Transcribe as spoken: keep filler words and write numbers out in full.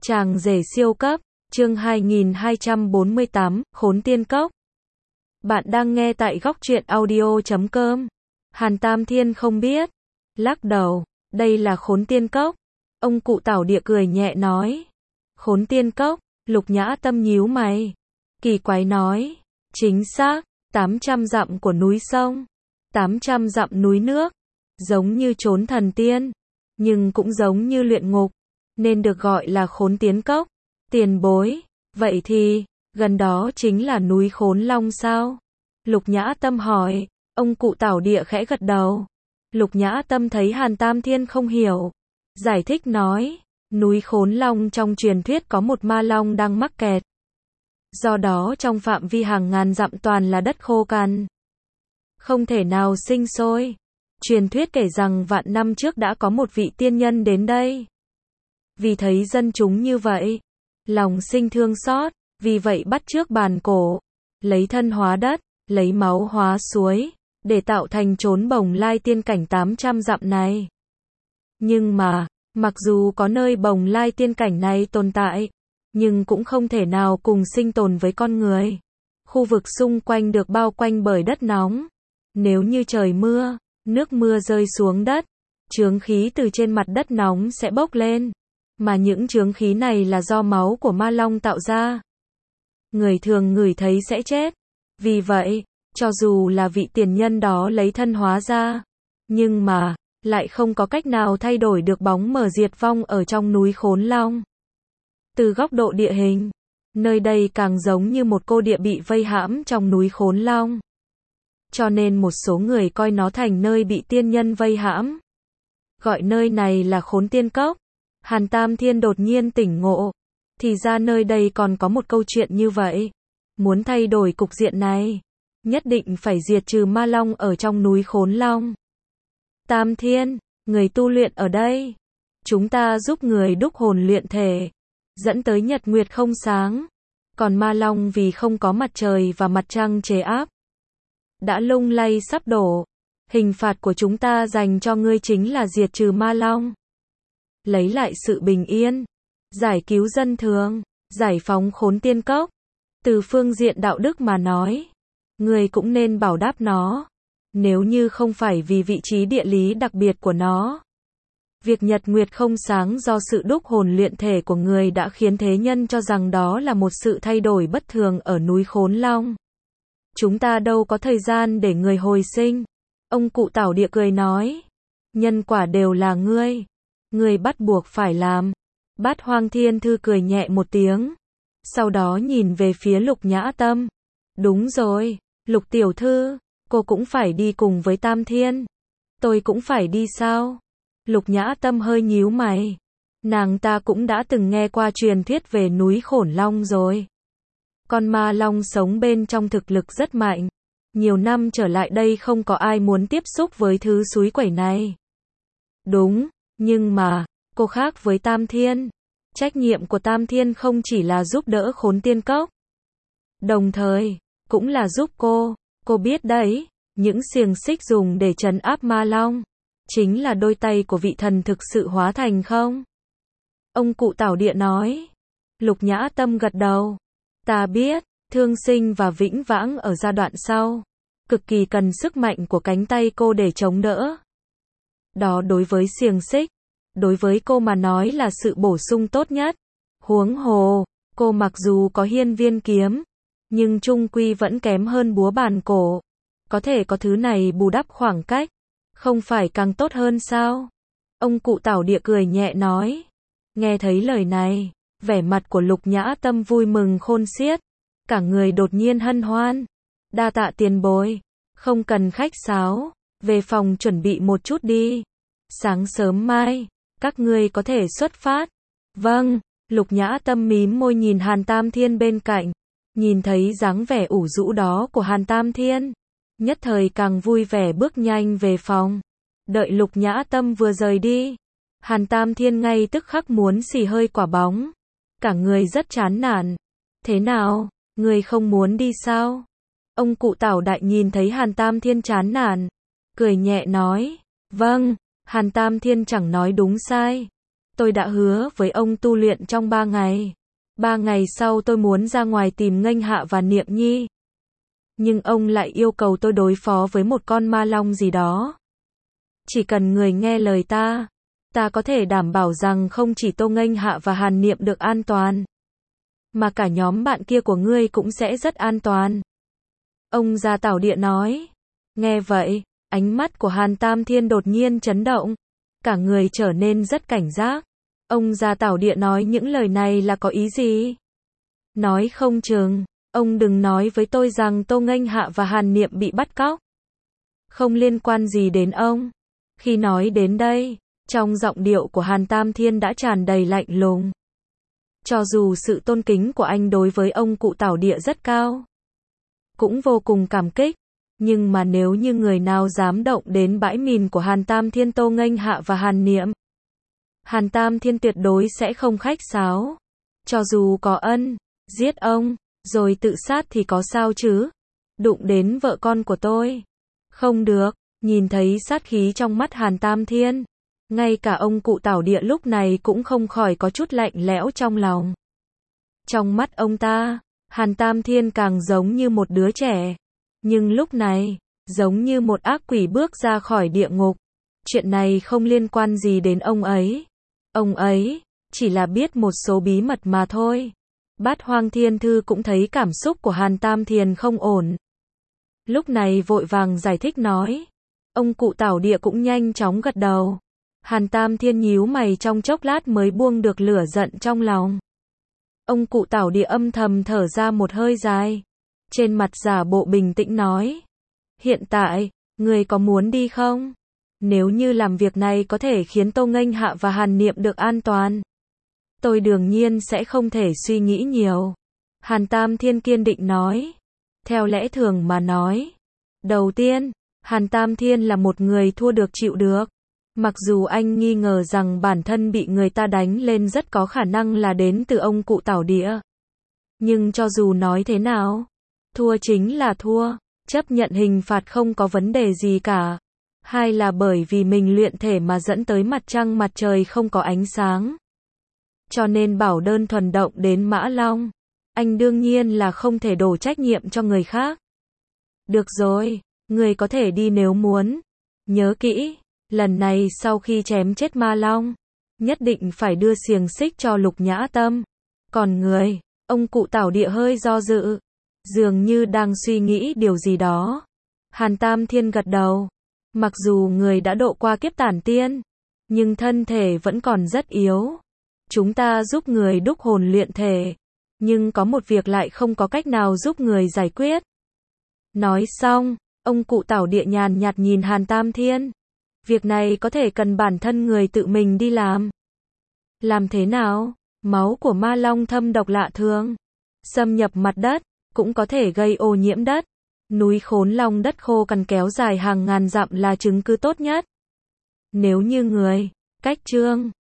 Chàng rể siêu cấp, chương hai nghìn hai trăm bốn mươi tám, Khốn Tiên Cốc. Bạn đang nghe tại góc truyện audio chấm com. Hàn Tam Thiên không biết. Lắc đầu, đây là Khốn Tiên Cốc. Ông cụ Tảo Địa cười nhẹ nói. Khốn Tiên Cốc, Lục Nhã Tâm nhíu mày. Kỳ quái nói, chính xác, tám trăm dặm của núi sông, tám trăm dặm núi nước, giống như trốn thần tiên, nhưng cũng giống như luyện ngục, nên được gọi là Khốn Tiên Cốc. Tiền bối, vậy thì, gần đó chính là núi Khốn Long sao? Lục Nhã Tâm hỏi, ông cụ Tảo Địa khẽ gật đầu. Lục Nhã Tâm thấy Hàn Tam Thiên không hiểu, giải thích nói, núi Khốn Long trong truyền thuyết có một ma long đang mắc kẹt. Do đó trong phạm vi hàng ngàn dặm toàn là đất khô cằn, không thể nào sinh sôi. Truyền thuyết kể rằng vạn năm trước đã có một vị tiên nhân đến đây. Vì thấy dân chúng như vậy, lòng sinh thương xót, vì vậy bắt chước bàn cổ, lấy thân hóa đất, lấy máu hóa suối, để tạo thành chốn Bồng Lai tiên cảnh tám trăm dặm này. Nhưng mà, mặc dù có nơi Bồng Lai tiên cảnh này tồn tại, nhưng cũng không thể nào cùng sinh tồn với con người. Khu vực xung quanh được bao quanh bởi đất nóng. Nếu như trời mưa, nước mưa rơi xuống đất, chướng khí từ trên mặt đất nóng sẽ bốc lên. Mà những chướng khí này là do máu của ma long tạo ra. Người thường ngửi thấy sẽ chết. Vì vậy, cho dù là vị tiền nhân đó lấy thân hóa ra, nhưng mà, lại không có cách nào thay đổi được bóng mờ diệt vong ở trong núi Khốn Long. Từ góc độ địa hình, nơi đây càng giống như một cô địa bị vây hãm trong núi Khốn Long. Cho nên một số người coi nó thành nơi bị tiên nhân vây hãm. Gọi nơi này là Khốn Tiên Cốc. Hàn Tam Thiên đột nhiên tỉnh ngộ. Thì ra nơi đây còn có một câu chuyện như vậy. Muốn thay đổi cục diện này, nhất định phải diệt trừ ma long ở trong núi Khốn Long. Tam Thiên, người tu luyện ở đây. Chúng ta giúp người đúc hồn luyện thể, dẫn tới nhật nguyệt không sáng. Còn ma long vì không có mặt trời và mặt trăng chế áp, đã lung lay sắp đổ. Hình phạt của chúng ta dành cho ngươi chính là diệt trừ ma long, lấy lại sự bình yên, giải cứu dân thường, giải phóng Khốn Tiên Cốc. Từ phương diện đạo đức mà nói, ngươi cũng nên bảo đáp nó. Nếu như không phải vì vị trí địa lý đặc biệt của nó, việc nhật nguyệt không sáng do sự đúc hồn luyện thể của người đã khiến thế nhân cho rằng đó là một sự thay đổi bất thường ở núi Khốn Long. Chúng ta đâu có thời gian để người hồi sinh. Ông cụ Tảo Địa cười nói, nhân quả đều là ngươi, ngươi bắt buộc phải làm. Bát Hoang Thiên Thư cười nhẹ một tiếng, sau đó nhìn về phía Lục Nhã Tâm. Đúng rồi, Lục tiểu thư, cô cũng phải đi cùng với Tam Thiên. Tôi cũng phải đi sao? Lục Nhã Tâm hơi nhíu mày. Nàng ta cũng đã từng nghe qua truyền thuyết về núi Khốn Long rồi. Con ma long sống bên trong thực lực rất mạnh. Nhiều năm trở lại đây không có ai muốn tiếp xúc với thứ xúi quẩy này. Đúng, nhưng mà, cô khác với Tam Thiên. Trách nhiệm của Tam Thiên không chỉ là giúp đỡ Khốn Tiên Cốc, đồng thời, cũng là giúp cô. Cô biết đấy, những xiềng xích dùng để trấn áp ma long, chính là đôi tay của vị thần thực sự hóa thành không? Ông cụ Tảo Địa nói. Lục Nhã Tâm gật đầu. Ta biết, thương sinh và vĩnh vãng ở giai đoạn sau, cực kỳ cần sức mạnh của cánh tay cô để chống đỡ. Đó đối với xiềng xích, đối với cô mà nói là sự bổ sung tốt nhất. Huống hồ, cô mặc dù có hiên viên kiếm, nhưng chung quy vẫn kém hơn búa bàn cổ. Có thể có thứ này bù đắp khoảng cách, không phải càng tốt hơn sao? Ông cụ Tảo Địa cười nhẹ nói. Nghe thấy lời này, vẻ mặt của Lục Nhã Tâm vui mừng khôn xiết. Cả người đột nhiên hân hoan. Đa tạ tiền bối, không cần khách sáo, về phòng chuẩn bị một chút đi. Sáng sớm mai, các ngươi có thể xuất phát. Vâng, Lục Nhã Tâm mím môi nhìn Hàn Tam Thiên bên cạnh. Nhìn thấy dáng vẻ ủ rũ đó của Hàn Tam Thiên, nhất thời càng vui vẻ bước nhanh về phòng. Đợi Lục Nhã Tâm vừa rời đi, Hàn Tam Thiên ngay tức khắc muốn xì hơi quả bóng. Cả người rất chán nản. Thế nào, người không muốn đi sao? Ông cụ Tảo Đại nhìn thấy Hàn Tam Thiên chán nản, cười nhẹ nói. Vâng, Hàn Tam Thiên chẳng nói đúng sai. Tôi đã hứa với ông tu luyện trong ba ngày. Ba ngày sau tôi muốn ra ngoài tìm Nghênh Hạ và Niệm Nhi. Nhưng ông lại yêu cầu tôi đối phó với một con ma long gì đó. Chỉ cần người nghe lời ta, ta có thể đảm bảo rằng không chỉ Tô Nghênh Hạ và Hàn Niệm được an toàn, mà cả nhóm bạn kia của ngươi cũng sẽ rất an toàn. Ông già Tảo Địa nói. Nghe vậy, ánh mắt của Hàn Tam Thiên đột nhiên chấn động. Cả người trở nên rất cảnh giác. Ông già Tảo Địa nói những lời này là có ý gì? Nói không chừng, ông đừng nói với tôi rằng Tô Nghênh Hạ và Hàn Niệm bị bắt cóc. Không liên quan gì đến ông. Khi nói đến đây, trong giọng điệu của Hàn Tam Thiên đã tràn đầy lạnh lùng. Cho dù sự tôn kính của anh đối với ông cụ Tảo Địa rất cao, cũng vô cùng cảm kích, nhưng mà nếu như người nào dám động đến bãi mìn của Hàn Tam Thiên, Tô Nghênh Hạ và Hàn Niệm, Hàn Tam Thiên tuyệt đối sẽ không khách sáo. Cho dù có ân, giết ông, rồi tự sát thì có sao chứ? Đụng đến vợ con của tôi. Không được, nhìn thấy sát khí trong mắt Hàn Tam Thiên. Ngay cả ông cụ Tảo Địa lúc này cũng không khỏi có chút lạnh lẽo trong lòng. Trong mắt ông ta, Hàn Tam Thiên càng giống như một đứa trẻ. Nhưng lúc này, giống như một ác quỷ bước ra khỏi địa ngục. Chuyện này không liên quan gì đến ông ấy. Ông ấy, chỉ là biết một số bí mật mà thôi. Bát Hoang Thiên Thư cũng thấy cảm xúc của Hàn Tam Thiên không ổn. Lúc này vội vàng giải thích nói. Ông cụ Tảo Địa cũng nhanh chóng gật đầu. Hàn Tam Thiên nhíu mày trong chốc lát mới buông được lửa giận trong lòng. Ông cụ Tảo Địa âm thầm thở ra một hơi dài. Trên mặt giả bộ bình tĩnh nói. Hiện tại, người có muốn đi không? Nếu như làm việc này có thể khiến Tô Nghênh Hạ và Hàn Niệm được an toàn, tôi đương nhiên sẽ không thể suy nghĩ nhiều. Hàn Tam Thiên kiên định nói. Theo lẽ thường mà nói. Đầu tiên, Hàn Tam Thiên là một người thua được chịu được. Mặc dù anh nghi ngờ rằng bản thân bị người ta đánh lên rất có khả năng là đến từ ông cụ Tảo Địa. Nhưng cho dù nói thế nào, thua chính là thua, chấp nhận hình phạt không có vấn đề gì cả. Hai là bởi vì mình luyện thể mà dẫn tới mặt trăng mặt trời không có ánh sáng. Cho nên bảo đơn thuần động đến Mã Long. Anh đương nhiên là không thể đổ trách nhiệm cho người khác. Được rồi, người có thể đi nếu muốn. Nhớ kỹ, lần này sau khi chém chết Ma Long, nhất định phải đưa xiềng xích cho Lục Nhã Tâm. Còn người, ông cụ Tảo Địa hơi do dự, dường như đang suy nghĩ điều gì đó. Hàn Tam Thiên gật đầu. Mặc dù người đã độ qua kiếp tản tiên, nhưng thân thể vẫn còn rất yếu. Chúng ta giúp người đúc hồn luyện thể, nhưng có một việc lại không có cách nào giúp người giải quyết. Nói xong, ông cụ Tảo Địa nhàn nhạt nhìn Hàn Tam Thiên. Việc này có thể cần bản thân người tự mình đi làm. Làm thế nào? Máu của Ma Long thâm độc lạ thường, xâm nhập mặt đất, cũng có thể gây ô nhiễm đất. Núi Khốn Long đất khô cằn kéo dài hàng ngàn dặm là chứng cứ tốt nhất. Nếu như người, cách chương